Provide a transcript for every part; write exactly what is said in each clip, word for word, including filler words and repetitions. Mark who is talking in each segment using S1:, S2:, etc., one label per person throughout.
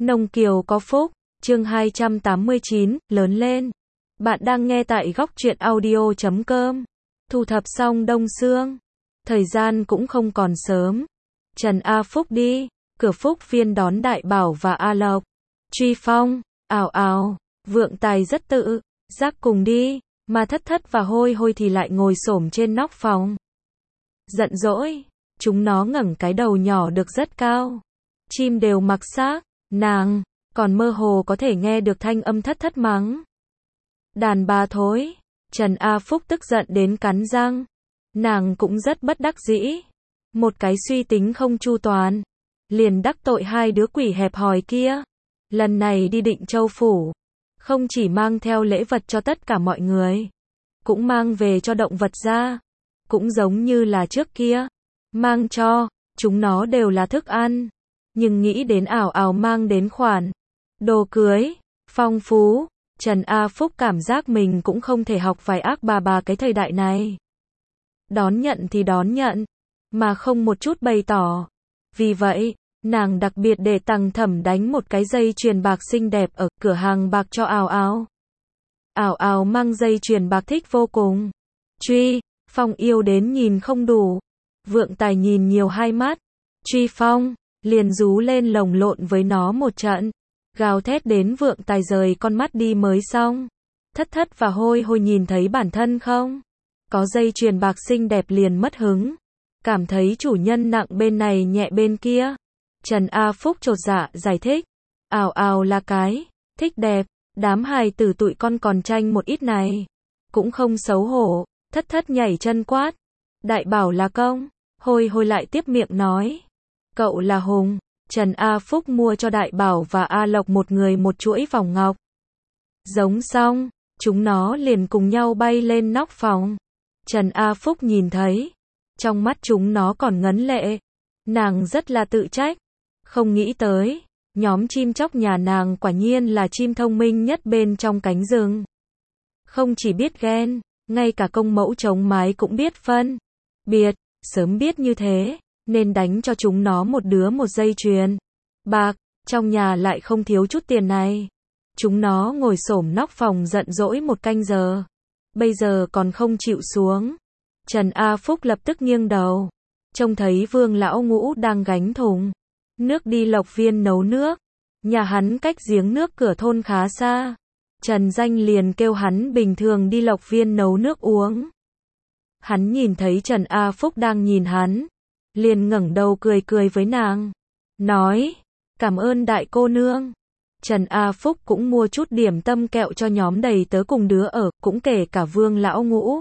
S1: Nông Kiều có phúc, chương hai trăm tám mươi chín, lớn lên. Bạn đang nghe tại góc truyện audio chấm com. Thu thập xong đông xương. Thời gian cũng không còn sớm. Trần A Phúc đi. Cửa Phúc Viên đón Đại Bảo và A Lộc. Truy Phong, ào ào, Vượng Tài rất tự giác cùng đi, mà Thất Thất và Hôi Hôi thì lại ngồi xổm trên nóc phòng. Giận dỗi, chúng nó ngẩng cái đầu nhỏ được rất cao. Chim đều mặc xác, nàng còn mơ hồ có thể nghe được thanh âm Thất Thất mắng. Đàn bà thối. Trần A Phúc tức giận đến cắn răng. Nàng cũng rất bất đắc dĩ. Một cái suy tính không chu toàn, liền đắc tội hai đứa quỷ hẹp hòi kia. Lần này đi Định Châu phủ, không chỉ mang theo lễ vật cho tất cả mọi người, cũng mang về cho động vật ra. Cũng giống như là trước kia, mang cho chúng nó đều là thức ăn. Nhưng nghĩ đến ảo ảo mang đến khoản đồ cưới phong phú, Trần A Phúc cảm giác mình cũng không thể học vài ác bà bà cái thời đại này. Đón nhận thì đón nhận, mà không một chút bày tỏ. Vì vậy, nàng đặc biệt để Tằng Thẩm đánh một cái dây chuyền bạc xinh đẹp ở cửa hàng bạc cho ảo ảo. Ảo ảo mang dây chuyền bạc thích vô cùng. Truy Phong yêu đến nhìn không đủ. Vượng Tài nhìn nhiều hai mắt. Truy Phong liền rú lên lồng lộn với nó một trận, gào thét đến Vượng Tài rời con mắt đi mới xong. Thất Thất và Hôi Hôi nhìn thấy bản thân không có dây chuyền bạc xinh đẹp liền mất hứng, cảm thấy chủ nhân nặng bên này nhẹ bên kia. Trần A Phúc chột dạ giải thích, ảo ảo là cái thích đẹp, đám hài tử tụi con còn tranh một ít này, cũng không xấu hổ. Thất Thất nhảy chân quát, Đại Bảo là công. Hôi Hôi lại tiếp miệng nói, cậu là hùng. Trần A Phúc mua cho Đại Bảo và A Lộc một người một chuỗi vòng ngọc. Giống xong, chúng nó liền cùng nhau bay lên nóc phòng. Trần A Phúc nhìn thấy, trong mắt chúng nó còn ngấn lệ. Nàng rất là tự trách, không nghĩ tới, nhóm chim chóc nhà nàng quả nhiên là chim thông minh nhất bên trong cánh rừng. Không chỉ biết ghen, ngay cả công mẫu trống mái cũng biết phân biệt. Sớm biết như thế, nên đánh cho chúng nó một đứa một dây chuyền bạc, trong nhà lại không thiếu chút tiền này. Chúng nó ngồi xổm nóc phòng giận dỗi một canh giờ, bây giờ còn không chịu xuống. Trần A Phúc lập tức nghiêng đầu, trông thấy Vương lão ngũ đang gánh thùng nước đi Lộc Viên nấu nước. Nhà hắn cách giếng nước cửa thôn khá xa. Trần Danh liền kêu hắn bình thường đi Lộc Viên nấu nước uống. Hắn nhìn thấy Trần A Phúc đang nhìn hắn, liền ngẩng đầu cười cười với nàng, nói, cảm ơn đại cô nương. Trần A Phúc cũng mua chút điểm tâm kẹo cho nhóm đầy tớ cùng đứa ở, cũng kể cả Vương lão ngũ.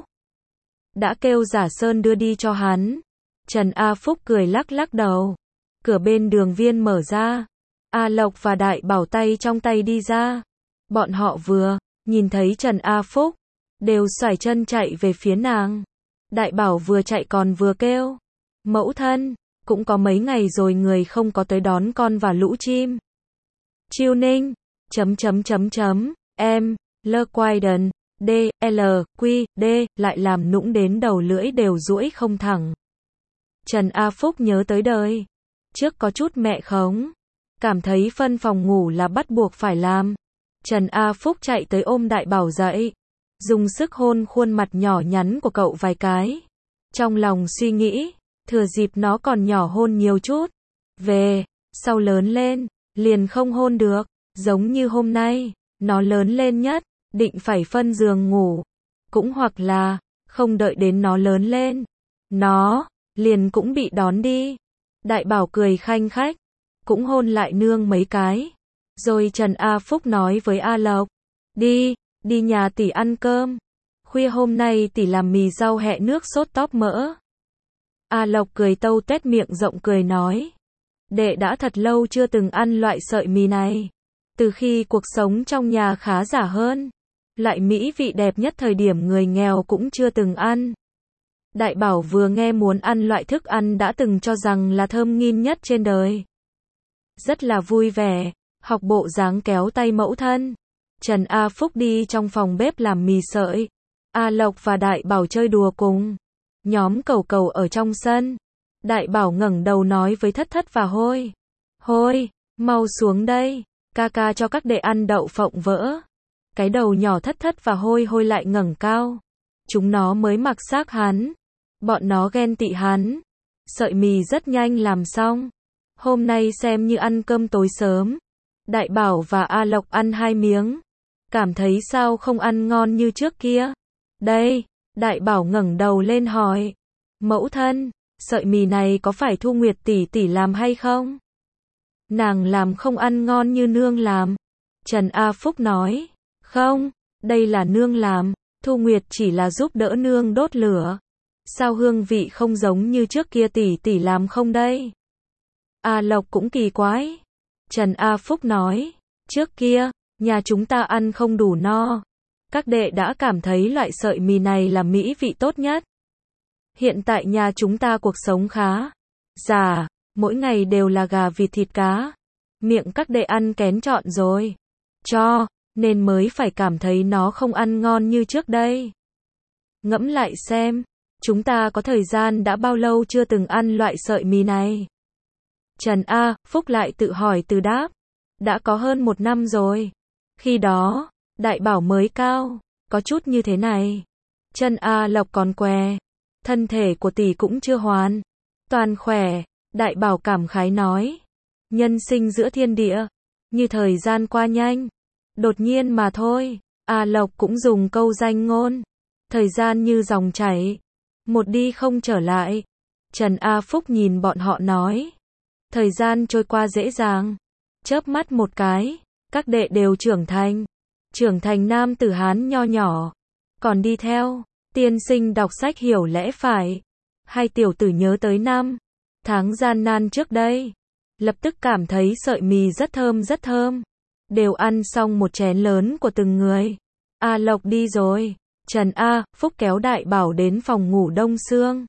S1: Đã kêu Giả Sơn đưa đi cho hắn. Trần A Phúc cười lắc lắc đầu. Cửa bên đường viên mở ra. A Lộc và Đại Bảo tay trong tay đi ra. Bọn họ vừa nhìn thấy Trần A Phúc, đều xoải chân chạy về phía nàng. Đại Bảo vừa chạy còn vừa kêu, mẫu thân, cũng có mấy ngày rồi người không có tới đón con và lũ chim. Chiêu Ninh, chấm chấm chấm chấm, em, lơ quai đần, D, L, Q, D, lại làm nũng đến đầu lưỡi đều duỗi không thẳng. Trần A Phúc nhớ tới đời trước có chút mẹ khống, cảm thấy phân phòng ngủ là bắt buộc phải làm. Trần A Phúc chạy tới ôm Đại Bảo dậy, dùng sức hôn khuôn mặt nhỏ nhắn của cậu vài cái. Trong lòng suy nghĩ, thừa dịp nó còn nhỏ hôn nhiều chút. Về, sau lớn lên, liền không hôn được. Giống như hôm nay, nó lớn lên nhất, định phải phân giường ngủ. Cũng hoặc là, không đợi đến nó lớn lên, nó liền cũng bị đón đi. Đại Bảo cười khanh khách, cũng hôn lại nương mấy cái. Rồi Trần A Phúc nói với A Lộc, đi, đi nhà tỷ ăn cơm. Khuya hôm nay tỷ làm mì rau hẹ nước sốt tóp mỡ. A Lộc cười tâu tuét miệng rộng cười nói, đệ đã thật lâu chưa từng ăn loại sợi mì này. Từ khi cuộc sống trong nhà khá giả hơn, loại mỹ vị đẹp nhất thời điểm người nghèo cũng chưa từng ăn. Đại Bảo vừa nghe muốn ăn loại thức ăn đã từng cho rằng là thơm ngon nhất trên đời, rất là vui vẻ, học bộ dáng kéo tay mẫu thân. Trần A Phúc đi trong phòng bếp làm mì sợi. A Lộc và Đại Bảo chơi đùa cùng. Nhóm Cẩu Cẩu ở trong sân. Đại Bảo ngẩng đầu nói với Thất Thất và Hôi. Hôi, mau xuống đây. Ca ca cho các đệ ăn đậu phộng vỡ. Cái đầu nhỏ thất thất và hôi hôi lại ngẩng cao. Chúng nó mới mặc xác hắn. Bọn nó ghen tị hắn. Sợi mì rất nhanh làm xong. Hôm nay xem như ăn cơm tối sớm. Đại Bảo và A Lộc ăn hai miếng. Cảm thấy sao không ăn ngon như trước kia. Đây, Đại Bảo ngẩng đầu lên hỏi. Mẫu thân, sợi mì này có phải Thu Nguyệt tỷ tỷ làm hay không? Nàng làm không ăn ngon như nương làm. Trần A Phúc nói. Không, đây là nương làm. Thu Nguyệt chỉ là giúp đỡ nương đốt lửa. Sao hương vị không giống như trước kia tỷ tỷ làm không đây? A Lộc cũng kỳ quái. Trần A Phúc nói. Trước kia, nhà chúng ta ăn không đủ no. Các đệ đã cảm thấy loại sợi mì này là mỹ vị tốt nhất. Hiện tại nhà chúng ta cuộc sống khá giả, mỗi ngày đều là gà vịt thịt cá. Miệng các đệ ăn kén chọn rồi. Cho, nên mới phải cảm thấy nó không ăn ngon như trước đây. Ngẫm lại xem, chúng ta có thời gian đã bao lâu chưa từng ăn loại sợi mì này? Trần A. Phúc lại tự hỏi từ đáp. Đã có hơn một năm rồi. Khi đó, Đại Bảo mới cao, có chút như thế này. Chân A Lộc còn què. Thân thể của tỷ cũng chưa hoàn toàn khỏe. Đại Bảo cảm khái nói. Nhân sinh giữa thiên địa, như thời gian qua nhanh. Đột nhiên mà thôi. A Lộc cũng dùng câu danh ngôn. Thời gian như dòng chảy. Một đi không trở lại. Trần A Phúc nhìn bọn họ nói. Thời gian trôi qua dễ dàng. Chớp mắt một cái. Các đệ đều trưởng thành. Trưởng thành nam tử Hán nho nhỏ. Còn đi theo. Tiên sinh đọc sách hiểu lẽ phải. Hai tiểu tử nhớ tới năm tháng gian nan trước đây. Lập tức cảm thấy sợi mì rất thơm rất thơm. Đều ăn xong một chén lớn của từng người. A Lộc đi rồi. Trần A. Phúc kéo Đại Bảo đến phòng ngủ đông xương.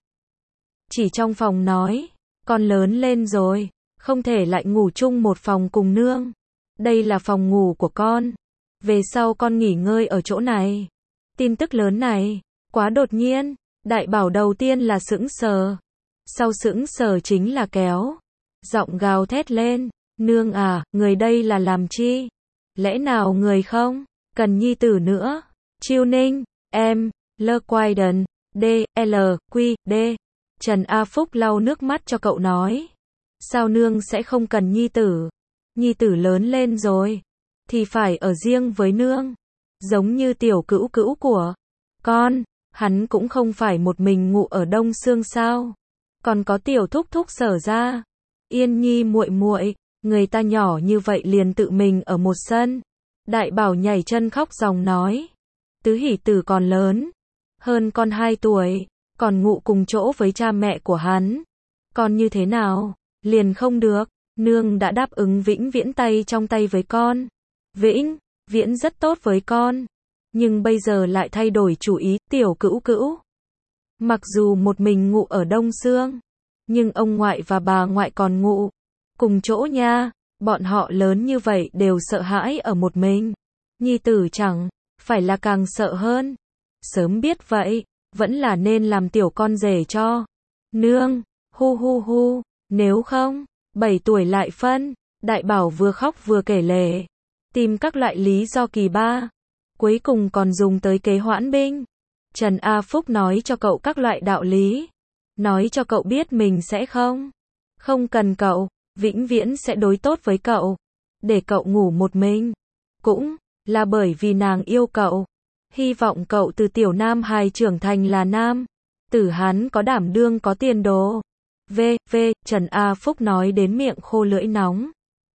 S1: Chỉ trong phòng nói. Con lớn lên rồi. Không thể lại ngủ chung một phòng cùng nương. Đây là phòng ngủ của con. Về sau con nghỉ ngơi ở chỗ này. Tin tức lớn này. Quá đột nhiên. Đại Bảo đầu tiên là sững sờ. Sau sững sờ chính là kéo. Giọng gào thét lên. Nương à, người đây là làm chi? Lẽ nào người không cần nhi tử nữa? Chiêu Ninh, em, Lơ Quaiden, D, L, Q, D. Trần A Phúc lau nước mắt cho cậu nói. Sao nương sẽ không cần nhi tử? Nhi tử lớn lên rồi. Thì phải ở riêng với nương. Giống như tiểu cữu cữu của con. Hắn cũng không phải một mình ngủ ở Đông Xương sao? Còn có tiểu thúc thúc Sở ra. Yên Nhi muội muội, người ta nhỏ như vậy liền tự mình ở một sân. Đại Bảo nhảy chân khóc ròng nói. Tứ Hỷ Tử còn lớn. Hơn con hai tuổi. Còn ngủ cùng chỗ với cha mẹ của hắn. Còn như thế nào? Liền không được. Nương đã đáp ứng vĩnh viễn tay trong tay với con. Vĩnh viễn rất tốt với con. Nhưng bây giờ lại thay đổi chủ ý, tiểu cữu cữu. Mặc dù một mình ngủ ở Đông Xương. Nhưng ông ngoại và bà ngoại còn ngủ cùng chỗ nha. Bọn họ lớn như vậy đều sợ hãi ở một mình. Nhi tử chẳng phải là càng sợ hơn. Sớm biết vậy, vẫn là nên làm tiểu con rể cho nương. Hu hu hu, nếu không, bảy tuổi lại phân. Đại Bảo vừa khóc vừa kể lể. Tìm các loại lý do kỳ ba. Cuối cùng còn dùng tới kế hoãn binh. Trần A Phúc nói cho cậu các loại đạo lý. Nói cho cậu biết mình sẽ không. Không cần cậu. Vĩnh viễn sẽ đối tốt với cậu. Để cậu ngủ một mình. Cũng là bởi vì nàng yêu cậu. Hy vọng cậu từ tiểu nam hài trưởng thành là nam tử Hán có đảm đương có tiền đồ. V. V. Trần A Phúc nói đến miệng khô lưỡi nóng.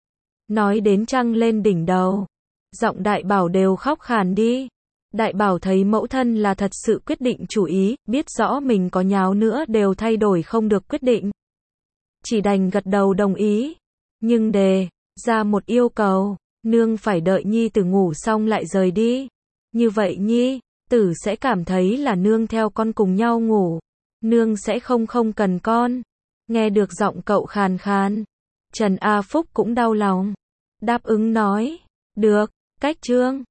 S1: Nói đến trăng lên đỉnh đầu. Giọng Đại Bảo đều khóc khàn đi. Đại Bảo thấy mẫu thân là thật sự quyết định chủ ý, biết rõ mình có nháo nữa đều thay đổi không được quyết định. Chỉ đành gật đầu đồng ý. Nhưng đề ra một yêu cầu. Nương phải đợi nhi tử ngủ xong lại rời đi. Như vậy nhi tử sẽ cảm thấy là nương theo con cùng nhau ngủ. Nương sẽ không không cần con. Nghe được giọng cậu khàn khàn. Trần A Phúc cũng đau lòng. Đáp ứng nói. Được, cách trương.